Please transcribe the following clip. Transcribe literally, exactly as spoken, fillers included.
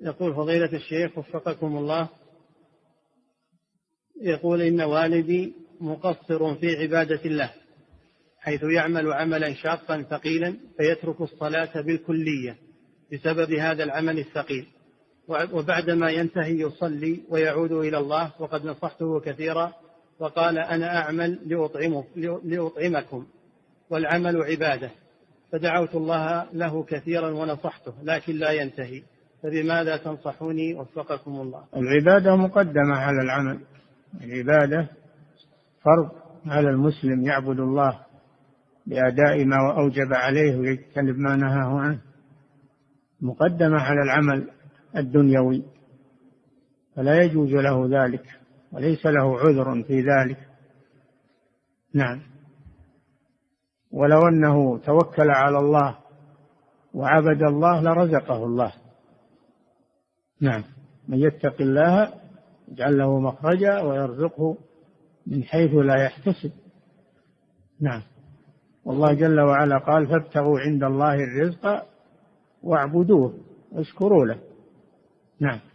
يقول فضيلة الشيخ وفقكم الله، يقول إن والدي مقصر في عبادة الله، حيث يعمل عملا شاقا ثقيلا فيترك الصلاة بالكلية بسبب هذا العمل الثقيل، وبعدما ينتهي يصلي ويعود إلى الله، وقد نصحته كثيرا وقال أنا أعمل لأطعمكم والعمل عبادة، فدعوت الله له كثيرا ونصحته لكن لا ينتهي، فبماذا تنصحوني وفقكم الله؟ العبادة مقدمة على العمل، العبادة فرض على المسلم يعبد الله بأداء ما أوجب عليه ويجتنب ما نهاه عنه، مقدمة على العمل الدنيوي، فلا يجوز له ذلك وليس له عذر في ذلك. نعم. ولو أنه توكل على الله وعبد الله لرزقه الله. نعم. من يتق الله يجعل له مخرجا ويرزقه من حيث لا يحتسب. نعم. والله جل وعلا قال فابتغوا عند الله الرزق واعبدوه واشكروا له. نعم.